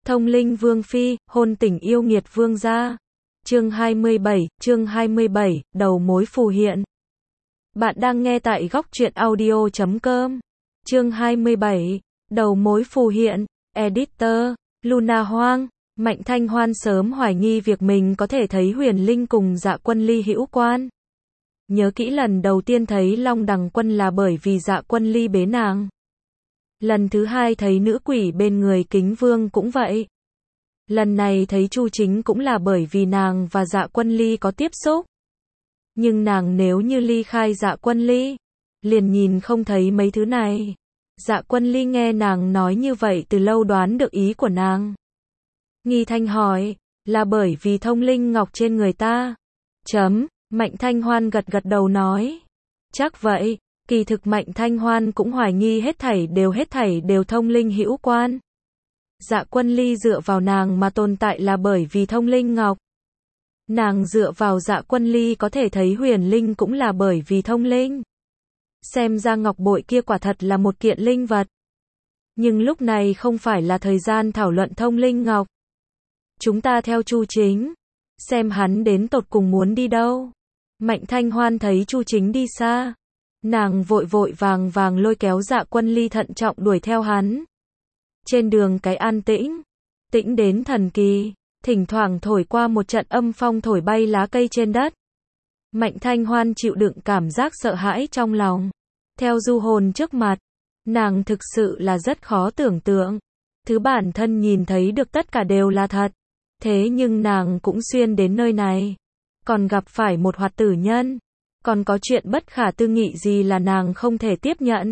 Thông linh vương phi, hôn tình yêu nghiệt vương gia. Chương 27, đầu mối phù hiện. Bạn đang nghe tại góc truyện audio.com. Chương 27, đầu mối phù hiện, editor, Luna Hoang. Mạnh Thanh Hoan sớm hoài nghi việc mình có thể thấy Huyền Linh cùng Dạ Quân Ly hữu quan. Nhớ kỹ lần đầu tiên thấy Long Đằng Quân là bởi vì Dạ Quân Ly bế nàng. Lần thứ hai thấy nữ quỷ bên người Kính Vương cũng vậy. Lần này thấy Chu Chính cũng là bởi vì nàng và Dạ Quân Ly có tiếp xúc. Nhưng nàng nếu như ly khai Dạ Quân Ly, liền nhìn không thấy mấy thứ này. Dạ Quân Ly nghe nàng nói như vậy từ lâu đoán được ý của nàng. Nghi Thanh hỏi, là bởi vì thông linh ngọc trên người ta. Mạnh Thanh Hoan gật gật đầu nói. Chắc vậy, kỳ thực Mạnh Thanh Hoan cũng hoài nghi hết thảy đều thông linh hữu quan. Dạ Quân Ly dựa vào nàng mà tồn tại là bởi vì thông linh ngọc. Nàng dựa vào Dạ Quân Ly có thể thấy Huyền Linh cũng là bởi vì thông linh. Xem ra ngọc bội kia quả thật là một kiện linh vật. Nhưng lúc này không phải là thời gian thảo luận thông linh ngọc. Chúng ta theo Chu Chính, xem hắn đến tột cùng muốn đi đâu. Mạnh Thanh Hoan thấy Chu Chính đi xa, nàng vội vàng lôi kéo Dạ Quân Ly thận trọng đuổi theo hắn. Trên đường cái an tĩnh, tĩnh đến thần kỳ, thỉnh thoảng thổi qua một trận âm phong thổi bay lá cây trên đất. Mạnh Thanh Hoan chịu đựng cảm giác sợ hãi trong lòng. Theo du hồn trước mặt, nàng thực sự là rất khó tưởng tượng. Thứ bản thân nhìn thấy được tất cả đều là thật. Thế nhưng nàng cũng xuyên đến nơi này. Còn gặp phải một hoạt tử nhân. Còn có chuyện bất khả tư nghị gì là nàng không thể tiếp nhận.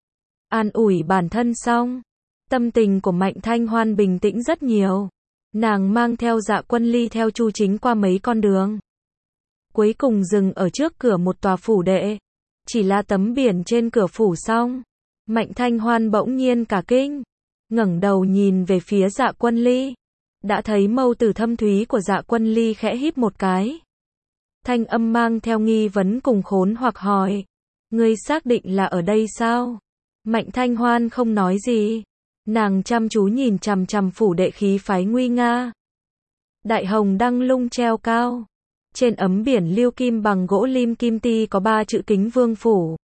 An ủi bản thân xong. Tâm tình của Mạnh Thanh Hoan bình tĩnh rất nhiều. Nàng mang theo Dạ Quân Ly theo Chu Chính qua mấy con đường. Cuối cùng dừng ở trước cửa một tòa phủ đệ. Chỉ là tấm biển trên cửa phủ xong. Mạnh Thanh Hoan bỗng nhiên cả kinh. Ngẩng đầu nhìn về phía Dạ Quân Ly. Đã thấy mâu tử thâm thúy của Dạ Quân Ly khẽ híp một cái. Thanh âm mang theo nghi vấn cùng khốn hoặc hỏi. Ngươi xác định là ở đây sao? Mạnh Thanh Hoan không nói gì. Nàng chăm chú nhìn chằm chằm phủ đệ khí phái nguy nga. Đại hồng đăng lung treo cao. Trên ấm biển lưu kim bằng gỗ lim kim ti có 3 chữ Kính Vương phủ.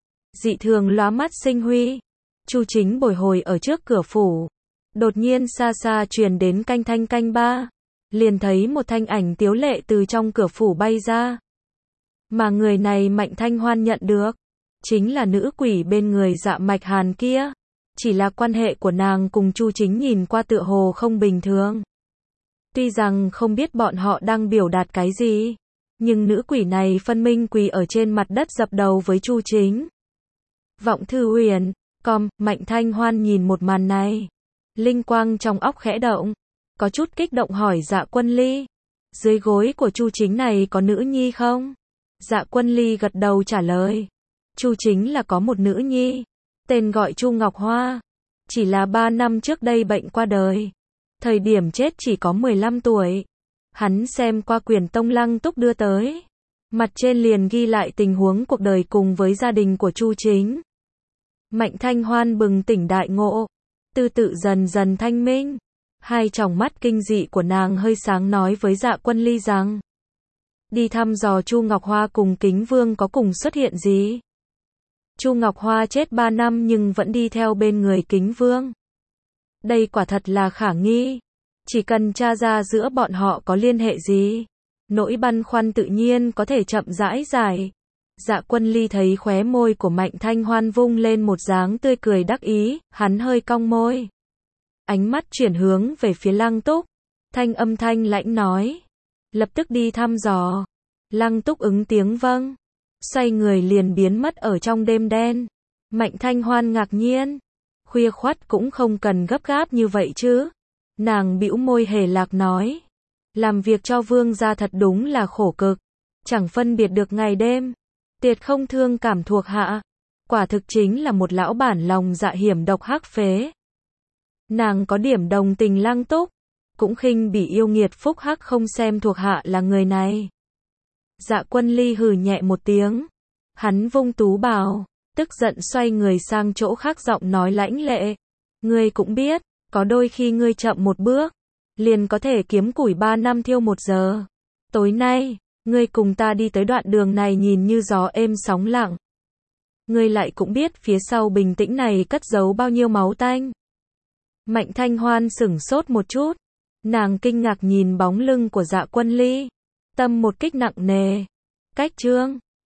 Dị thường lóa mắt sinh huy. Chu Chính bồi hồi ở trước cửa phủ. Đột nhiên xa xa truyền đến canh thanh canh ba. Liền thấy một thanh ảnh tiếu lệ từ trong cửa phủ bay ra. Mà người này Mạnh Thanh Hoan nhận được. Chính là nữ quỷ bên người Dạ Mạch Hàn kia. Chỉ là quan hệ của nàng cùng Chu Chính nhìn qua tựa hồ không bình thường. Tuy rằng không biết bọn họ đang biểu đạt cái gì. Nhưng nữ quỷ này phân minh quỳ ở trên mặt đất dập đầu với Chu Chính. Vọng Thư Huyền, Mạnh Thanh Hoan nhìn một màn này. Linh quang trong óc khẽ động. Có chút kích động hỏi Dạ Quân Ly. Dưới gối của Chu Chính này có nữ nhi không? Dạ Quân Ly gật đầu trả lời. Chu Chính là có một nữ nhi. Tên gọi Chu Ngọc Hoa. Chỉ là 3 năm trước đây bệnh qua đời. Thời điểm chết chỉ có 15 tuổi. Hắn xem qua quyển Tông Lăng Túc đưa tới. Mặt trên liền ghi lại tình huống cuộc đời cùng với gia đình của Chu Chính. Mạnh Thanh Hoan bừng tỉnh đại ngộ. Tư tự dần dần thanh minh. Hai tròng mắt kinh dị của nàng hơi sáng nói với Dạ Quân Ly rằng. Đi thăm dò Chu Ngọc Hoa cùng Kính Vương có cùng xuất hiện gì? Chu Ngọc Hoa chết 3 năm nhưng vẫn đi theo bên người Kính Vương. Đây quả thật là khả nghi. Chỉ cần tra ra giữa bọn họ có liên hệ gì. Nỗi băn khoăn tự nhiên có thể chậm rãi giải. Dạ Quân Ly thấy khóe môi của Mạnh Thanh Hoan vung lên một dáng tươi cười đắc ý, hắn hơi cong môi. Ánh mắt chuyển hướng về phía Lăng Túc. Thanh âm thanh lãnh nói. Lập tức đi thăm dò. Lăng Túc ứng tiếng vâng. Xoay người liền biến mất ở trong đêm đen. Mạnh Thanh Hoan ngạc nhiên. Khuya khoắt cũng không cần gấp gáp như vậy chứ. Nàng bĩu môi hề lạc nói. Làm việc cho vương gia thật đúng là khổ cực. Chẳng phân biệt được ngày đêm. Tiệt không thương cảm thuộc hạ. Quả thực chính là một lão bản lòng dạ hiểm độc hắc phế. Nàng có điểm đồng tình Lăng Túc. Cũng khinh bỉ yêu nghiệt phúc hắc không xem thuộc hạ là người này. Dạ Quân Ly hừ nhẹ một tiếng. Hắn vung tú bào. Tức giận xoay người sang chỗ khác giọng nói lãnh lệ. Ngươi cũng biết. Có đôi khi ngươi chậm một bước, liền có thể kiếm củi 3 năm thiêu 1 giờ. Tối nay, ngươi cùng ta đi tới đoạn đường này nhìn như gió êm sóng lặng. Ngươi lại cũng biết phía sau bình tĩnh này cất giấu bao nhiêu máu tanh. Mạnh Thanh Hoan sửng sốt một chút. Nàng kinh ngạc nhìn bóng lưng của Dạ Quân Ly. Tâm một kích nặng nề. Cách Trương